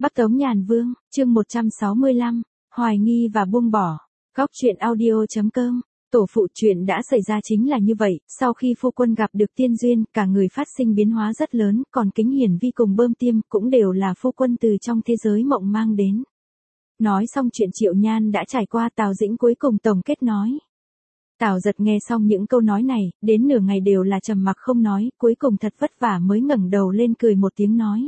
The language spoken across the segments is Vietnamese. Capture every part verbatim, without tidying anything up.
Bắc Tống Nhàn Vương, chương một trăm sáu mươi lăm, hoài nghi và buông bỏ. Góc truyện audio.com. Tổ phụ, chuyện đã xảy ra chính là như vậy, sau khi phu quân gặp được tiên duyên, cả người phát sinh biến hóa rất lớn, còn Kính Hiển Vi cùng Bơm Tiêm cũng đều là phu quân từ trong thế giới mộng mang đến. Nói xong chuyện Triệu Nhan đã trải qua, Tào Dĩnh cuối cùng tổng kết nói. Tào Giật nghe xong những câu nói này, đến nửa ngày đều là trầm mặc không nói, cuối cùng thật vất vả mới ngẩng đầu lên cười một tiếng nói.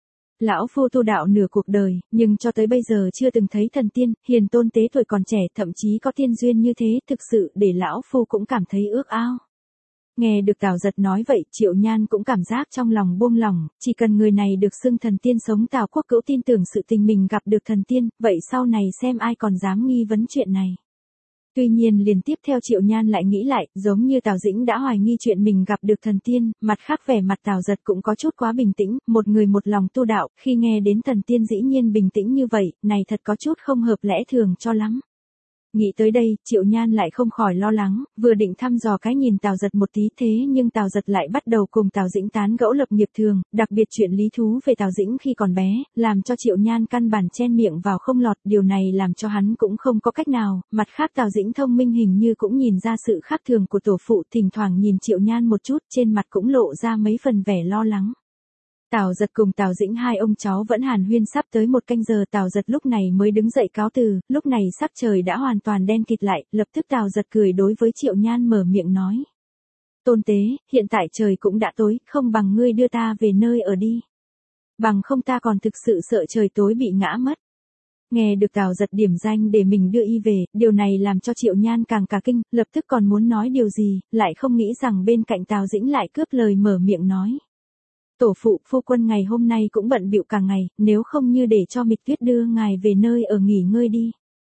Lão phu tu đạo nửa cuộc đời, nhưng cho tới bây giờ chưa từng thấy thần tiên, hiền tôn tế tuổi còn trẻ, thậm chí có tiên duyên như thế, thực sự để lão phu cũng cảm thấy ước ao. Nghe được Tào Giật nói vậy, Triệu Nhan cũng cảm giác trong lòng buông lỏng, chỉ cần người này được xưng thần tiên sống, Tào Quốc Cữu tin tưởng sự tình mình gặp được thần tiên, vậy sau này xem ai còn dám nghi vấn chuyện này. Tuy nhiên liền tiếp theo Triệu Nhan lại nghĩ lại, giống như Tào Dĩnh đã hoài nghi chuyện mình gặp được thần tiên, mặt khác vẻ mặt Tào Giật cũng có chút quá bình tĩnh, một người một lòng tu đạo, khi nghe đến thần tiên dĩ nhiên bình tĩnh như vậy, này thật có chút không hợp lẽ thường cho lắm. Nghĩ tới đây, Triệu Nhan lại không khỏi lo lắng, vừa định thăm dò cái nhìn Tào Giật một tí, thế nhưng Tào Giật lại bắt đầu cùng Tào Dĩnh tán gẫu lập nghiệp thường, đặc biệt chuyện lý thú về Tào Dĩnh khi còn bé, làm cho Triệu Nhan căn bản chen miệng vào không lọt, điều này làm cho hắn cũng không có cách nào, mặt khác Tào Dĩnh thông minh hình như cũng nhìn ra sự khác thường của tổ phụ, thỉnh thoảng nhìn Triệu Nhan một chút, trên mặt cũng lộ ra mấy phần vẻ lo lắng. Tào Giật cùng Tào Dĩnh hai ông cháu vẫn hàn huyên sắp tới một canh giờ, Tào Giật lúc này mới đứng dậy cáo từ, lúc này sắc trời đã hoàn toàn đen kịt lại, lập tức Tào Giật cười đối với Triệu Nhan mở miệng nói. Tôn tế, hiện tại trời cũng đã tối, không bằng ngươi đưa ta về nơi ở đi. Bằng không ta còn thực sự sợ trời tối bị ngã mất. Nghe được Tào Giật điểm danh để mình đưa y về, điều này làm cho Triệu Nhan càng cả kinh, lập tức còn muốn nói điều gì, lại không nghĩ rằng bên cạnh Tào Dĩnh lại cướp lời mở miệng nói. Tổ phụ, phu quân ngày hôm nay cũng bận bịu cả ngày, nếu không như để cho Mịch Tuyết đưa ngài về nơi ở nghỉ ngơi đi.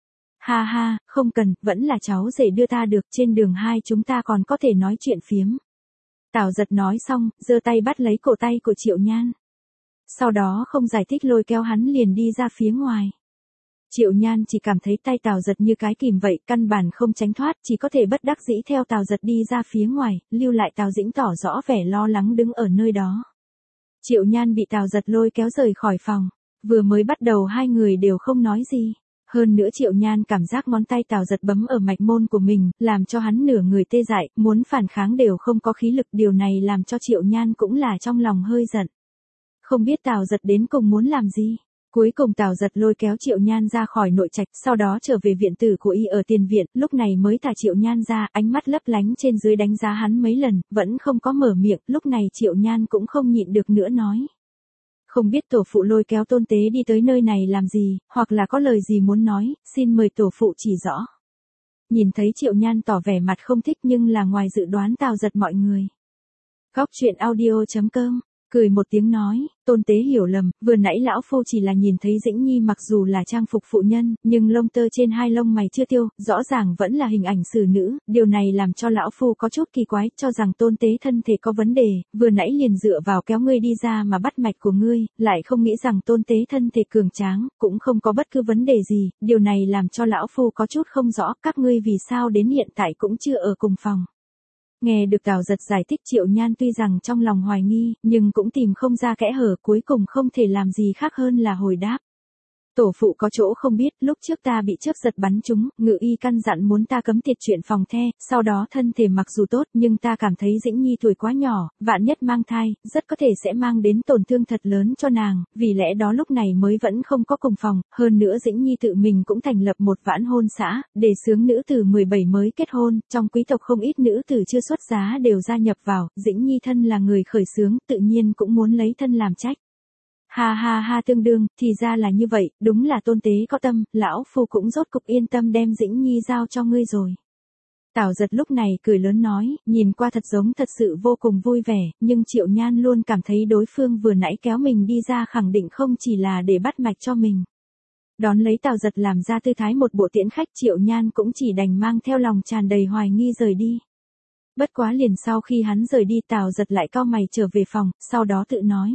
Ha ha, không cần, vẫn là cháu rể đưa ta được, trên đường hai chúng ta còn có thể nói chuyện phiếm. Tào Giật nói xong, giơ tay bắt lấy cổ tay của Triệu Nhan. Sau đó không giải thích lôi kéo hắn liền đi ra phía ngoài. Triệu Nhan chỉ cảm thấy tay Tào Giật như cái kìm vậy, căn bản không tránh thoát, chỉ có thể bất đắc dĩ theo Tào Giật đi ra phía ngoài, lưu lại Tào Dĩnh tỏ rõ vẻ lo lắng đứng ở nơi đó. Triệu Nhan bị Tào Giật lôi kéo rời khỏi phòng, vừa mới bắt đầu hai người đều không nói gì. Hơn nữa Triệu Nhan cảm giác ngón tay Tào Giật bấm ở mạch môn của mình, làm cho hắn nửa người tê dại, muốn phản kháng đều không có khí lực, điều này làm cho Triệu Nhan cũng là trong lòng hơi giận. Không biết Tào Giật đến cùng muốn làm gì. Cuối cùng Tào Giật lôi kéo Triệu Nhan ra khỏi nội trạch, sau đó trở về viện tử của y ở tiền viện, lúc này mới thả Triệu Nhan ra, ánh mắt lấp lánh trên dưới đánh giá hắn mấy lần, vẫn không có mở miệng, lúc này Triệu Nhan cũng không nhịn được nữa nói. Không biết tổ phụ lôi kéo tôn tế đi tới nơi này làm gì, hoặc là có lời gì muốn nói, xin mời tổ phụ chỉ rõ. Nhìn thấy Triệu Nhan tỏ vẻ mặt không thích nhưng là ngoài dự đoán Tào Giật mọi người. Góc truyện audio.com. Cười một tiếng nói, tôn tế hiểu lầm, vừa nãy lão phu chỉ là nhìn thấy Dĩnh Nhi mặc dù là trang phục phụ nhân, nhưng lông tơ trên hai lông mày chưa tiêu, rõ ràng vẫn là hình ảnh xử nữ, điều này làm cho lão phu có chút kỳ quái, cho rằng tôn tế thân thể có vấn đề, vừa nãy liền dựa vào kéo ngươi đi ra mà bắt mạch của ngươi, lại không nghĩ rằng tôn tế thân thể cường tráng, cũng không có bất cứ vấn đề gì, điều này làm cho lão phu có chút không rõ, các ngươi vì sao đến hiện tại cũng chưa ở cùng phòng. Nghe được Tào Giật giải thích, Triệu Nhan tuy rằng trong lòng hoài nghi, nhưng cũng tìm không ra kẽ hở, cuối cùng không thể làm gì khác hơn là hồi đáp. Tổ phụ có chỗ không biết, lúc trước ta bị chớp giật bắn trúng, ngự y căn dặn muốn ta cấm tiệt chuyện phòng the, sau đó thân thể mặc dù tốt nhưng ta cảm thấy Dĩnh Nhi tuổi quá nhỏ, vạn nhất mang thai, rất có thể sẽ mang đến tổn thương thật lớn cho nàng, vì lẽ đó lúc này mới vẫn không có cùng phòng, hơn nữa Dĩnh Nhi tự mình cũng thành lập một vãn hôn xã, để xướng nữ tử mười bảy mới kết hôn, trong quý tộc không ít nữ tử chưa xuất giá đều gia nhập vào, Dĩnh Nhi thân là người khởi xướng, tự nhiên cũng muốn lấy thân làm trách. Ha ha ha, tương đương, thì ra là như vậy, đúng là tôn tế có tâm, lão phu cũng rốt cục yên tâm đem Dĩnh Nhi giao cho ngươi rồi. Tào Giật lúc này cười lớn nói, nhìn qua thật giống thật sự vô cùng vui vẻ, nhưng Triệu Nhan luôn cảm thấy đối phương vừa nãy kéo mình đi ra khẳng định không chỉ là để bắt mạch cho mình. Đón lấy Tào Giật làm ra tư thái một bộ tiễn khách, Triệu Nhan cũng chỉ đành mang theo lòng tràn đầy hoài nghi rời đi. Bất quá liền sau khi hắn rời đi, Tào Giật lại cau mày trở về phòng, sau đó tự nói.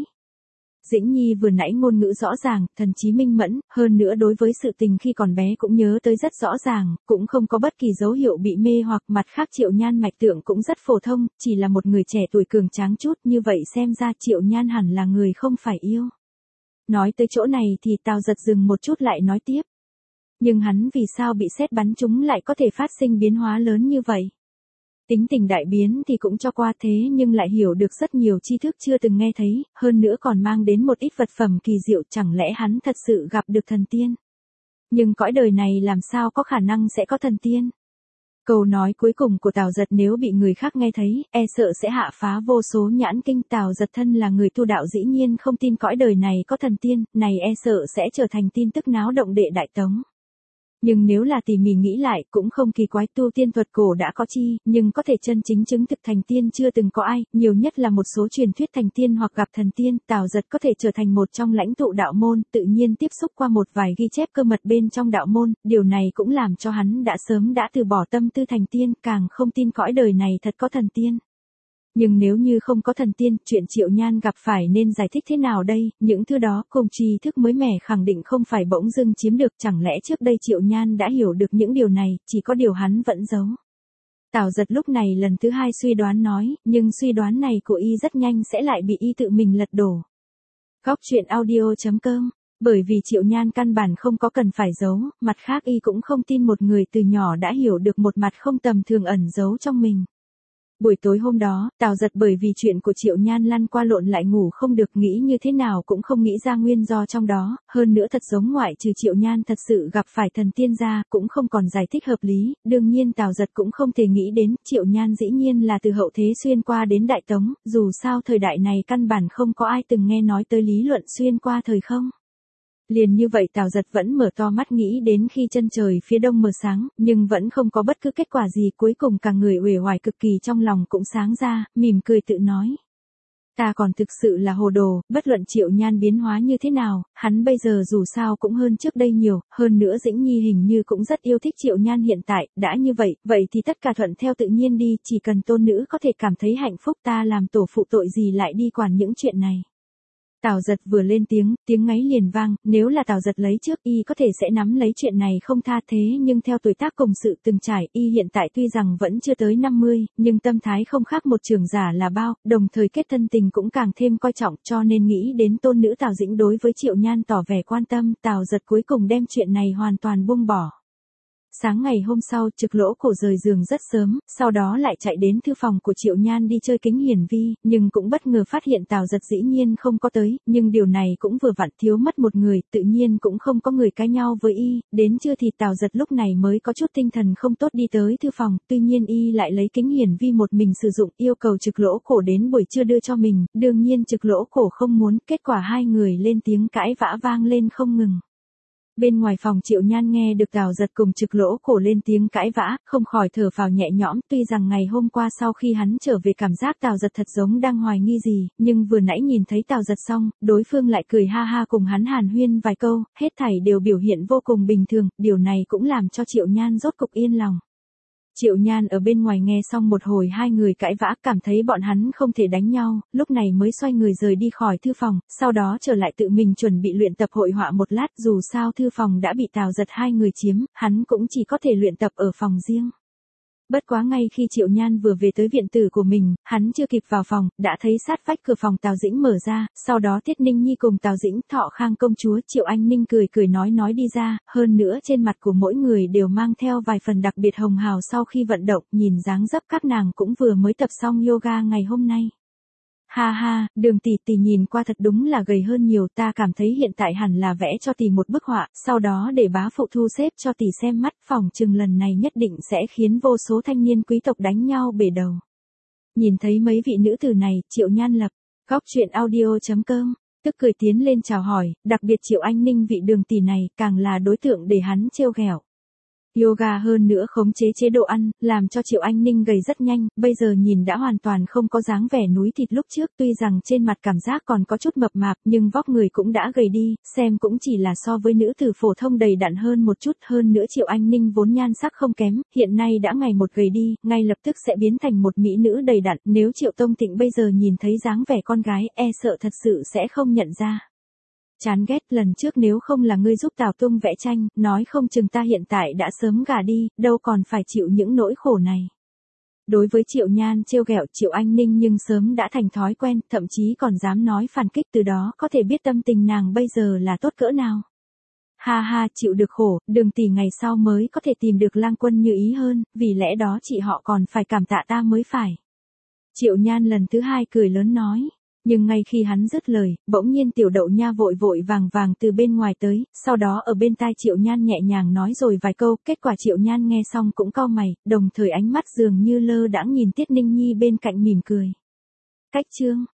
Dĩnh Nhi vừa nãy ngôn ngữ rõ ràng, thần trí minh mẫn, hơn nữa đối với sự tình khi còn bé cũng nhớ tới rất rõ ràng, cũng không có bất kỳ dấu hiệu bị mê hoặc, mặt khác Triệu Nhan mạch tượng cũng rất phổ thông, chỉ là một người trẻ tuổi cường tráng chút, như vậy xem ra Triệu Nhan hẳn là người không phải yêu. Nói tới chỗ này thì Tào Giật dừng một chút lại nói tiếp. Nhưng hắn vì sao bị sét bắn trúng lại có thể phát sinh biến hóa lớn như vậy? Tính tình đại biến thì cũng cho qua thế nhưng lại hiểu được rất nhiều tri thức chưa từng nghe thấy, hơn nữa còn mang đến một ít vật phẩm kỳ diệu, chẳng lẽ hắn thật sự gặp được thần tiên? Nhưng cõi đời này làm sao có khả năng sẽ có thần tiên? Câu nói cuối cùng của Tào Giật nếu bị người khác nghe thấy, e sợ sẽ hạ phá vô số nhãn kinh. Tào Giật thân là người tu đạo dĩ nhiên không tin cõi đời này có thần tiên, này e sợ sẽ trở thành tin tức náo động đệ Đại Tống. Nhưng nếu là tỉ mỉ nghĩ lại cũng không kỳ quái, tu tiên thuật cổ đã có chi, nhưng có thể chân chính chứng thực thành tiên chưa từng có ai, nhiều nhất là một số truyền thuyết thành tiên hoặc gặp thần tiên. Tào Giật có thể trở thành một trong lãnh tụ đạo môn, tự nhiên tiếp xúc qua một vài ghi chép cơ mật bên trong đạo môn, điều này cũng làm cho hắn đã sớm đã từ bỏ tâm tư thành tiên, càng không tin cõi đời này thật có thần tiên. Nhưng nếu như không có thần tiên, chuyện Triệu Nhan gặp phải nên giải thích thế nào đây? Những thứ đó cùng tri thức mới mẻ khẳng định không phải bỗng dưng chiếm được, chẳng lẽ trước đây Triệu Nhan đã hiểu được những điều này, chỉ có điều hắn vẫn giấu. Tào Giật lúc này lần thứ hai suy đoán nói, nhưng suy đoán này của y rất nhanh sẽ lại bị y tự mình lật đổ. Góc truyện audio chấm com. Bởi vì Triệu Nhan căn bản không có cần phải giấu, mặt khác y cũng không tin một người từ nhỏ đã hiểu được một mặt không tầm thường ẩn giấu trong mình. Buổi tối hôm đó, Tào Giật bởi vì chuyện của Triệu Nhan lăn qua lộn lại ngủ không được, nghĩ như thế nào cũng không nghĩ ra nguyên do trong đó, hơn nữa thật giống ngoại trừ Triệu Nhan thật sự gặp phải thần tiên ra, cũng không còn giải thích hợp lý, đương nhiên Tào Giật cũng không thể nghĩ đến, Triệu Nhan dĩ nhiên là từ hậu thế xuyên qua đến Đại Tống, dù sao thời đại này căn bản không có ai từng nghe nói tới lý luận xuyên qua thời không. Liền như vậy Tào Giật vẫn mở to mắt nghĩ đến khi chân trời phía đông mờ sáng, nhưng vẫn không có bất cứ kết quả gì, cuối cùng cả người uể oải cực kỳ, trong lòng cũng sáng ra, mỉm cười tự nói. Ta còn thực sự là hồ đồ, bất luận Triệu Nhan biến hóa như thế nào, hắn bây giờ dù sao cũng hơn trước đây nhiều, hơn nữa Dĩnh Nhi hình như cũng rất yêu thích Triệu Nhan hiện tại, đã như vậy, vậy thì tất cả thuận theo tự nhiên đi, chỉ cần tôn nữ có thể cảm thấy hạnh phúc, ta làm tổ phụ tội gì lại đi quản những chuyện này. Tào Giật vừa lên tiếng, tiếng ngáy liền vang, nếu là Tào Giật lấy trước y có thể sẽ nắm lấy chuyện này không tha, thế nhưng theo tuổi tác cùng sự từng trải, y hiện tại tuy rằng vẫn chưa tới năm mươi, nhưng tâm thái không khác một trưởng giả là bao, đồng thời kết thân tình cũng càng thêm coi trọng, cho nên nghĩ đến tôn nữ Tào Dĩnh đối với Triệu Nhan tỏ vẻ quan tâm, Tào Giật cuối cùng đem chuyện này hoàn toàn buông bỏ. Sáng ngày hôm sau, Trực Lỗ Cổ rời giường rất sớm, sau đó lại chạy đến thư phòng của Triệu Nhan đi chơi kính hiển vi, nhưng cũng bất ngờ phát hiện Tào Giật dĩ nhiên không có tới, nhưng điều này cũng vừa vặn thiếu mất một người, tự nhiên cũng không có người cãi nhau với y, đến trưa thì Tào Giật lúc này mới có chút tinh thần không tốt đi tới thư phòng, tuy nhiên y lại lấy kính hiển vi một mình sử dụng, yêu cầu Trực Lỗ Cổ đến buổi trưa đưa cho mình, đương nhiên Trực Lỗ Cổ không muốn, kết quả hai người lên tiếng cãi vã vang lên không ngừng. Bên ngoài phòng Triệu Nhan nghe được Tào Giật cùng Trực Lỗ Cổ lên tiếng cãi vã, không khỏi thở phào nhẹ nhõm, tuy rằng ngày hôm qua sau khi hắn trở về cảm giác Tào Giật thật giống đang hoài nghi gì, nhưng vừa nãy nhìn thấy Tào Giật xong, đối phương lại cười ha ha cùng hắn hàn huyên vài câu, hết thảy đều biểu hiện vô cùng bình thường, điều này cũng làm cho Triệu Nhan rốt cục yên lòng. Triệu Nhan ở bên ngoài nghe xong một hồi hai người cãi vã, cảm thấy bọn hắn không thể đánh nhau, lúc này mới xoay người rời đi khỏi thư phòng, sau đó trở lại tự mình chuẩn bị luyện tập hội họa một lát, dù sao thư phòng đã bị Tào Giật hai người chiếm, hắn cũng chỉ có thể luyện tập ở phòng riêng. Bất quá ngay khi Triệu Nhan vừa về tới viện tử của mình, hắn chưa kịp vào phòng, đã thấy sát vách cửa phòng Tào Dĩnh mở ra, sau đó Tiết Ninh Nhi cùng Tào Dĩnh, Thọ Khang công chúa, Triệu Anh Ninh cười cười nói nói đi ra, hơn nữa trên mặt của mỗi người đều mang theo vài phần đặc biệt hồng hào sau khi vận động, nhìn dáng dấp các nàng cũng vừa mới tập xong yoga ngày hôm nay. Ha ha, Đường tỷ tỷ nhìn qua thật đúng là gầy hơn nhiều, ta cảm thấy hiện tại hẳn là vẽ cho tỷ một bức họa, sau đó để bá phụ thu xếp cho tỷ xem mắt, phòng chừng lần này nhất định sẽ khiến vô số thanh niên quý tộc đánh nhau bể đầu. Nhìn thấy mấy vị nữ tử này, Triệu Nhan lập, góc truyện audio chấm com, tức cười tiến lên chào hỏi, đặc biệt Triệu Anh Ninh vị Đường tỷ này, càng là đối tượng để hắn trêu ghẹo. Yoga hơn nữa khống chế chế độ ăn, làm cho Triệu Anh Ninh gầy rất nhanh, bây giờ nhìn đã hoàn toàn không có dáng vẻ núi thịt lúc trước, tuy rằng trên mặt cảm giác còn có chút mập mạp, nhưng vóc người cũng đã gầy đi, xem cũng chỉ là so với nữ tử phổ thông đầy đặn hơn một chút, hơn nữa Triệu Anh Ninh vốn nhan sắc không kém, hiện nay đã ngày một gầy đi, ngay lập tức sẽ biến thành một mỹ nữ đầy đặn, nếu Triệu Tông Tịnh bây giờ nhìn thấy dáng vẻ con gái, e sợ thật sự sẽ không nhận ra. Chán ghét, lần trước nếu không là ngươi giúp Tào Tung vẽ tranh, nói không chừng ta hiện tại đã sớm gả đi, đâu còn phải chịu những nỗi khổ này. Đối với Triệu Nhan trêu ghẹo Triệu Anh Ninh nhưng sớm đã thành thói quen, thậm chí còn dám nói phản kích, từ đó có thể biết tâm tình nàng bây giờ là tốt cỡ nào. Ha ha, chịu được khổ, Đường tỷ ngày sau mới có thể tìm được Lang Quân như ý hơn, vì lẽ đó chị họ còn phải cảm tạ ta mới phải. Triệu Nhan lần thứ hai cười lớn nói. Nhưng ngay khi hắn dứt lời, bỗng nhiên Tiểu Đậu Nha vội vội vàng vàng từ bên ngoài tới, sau đó ở bên tai Triệu Nhan nhẹ nhàng nói rồi vài câu, kết quả Triệu Nhan nghe xong cũng cau mày, đồng thời ánh mắt dường như lơ đãng nhìn Tiết Ninh Nhi bên cạnh mỉm cười. Cách chương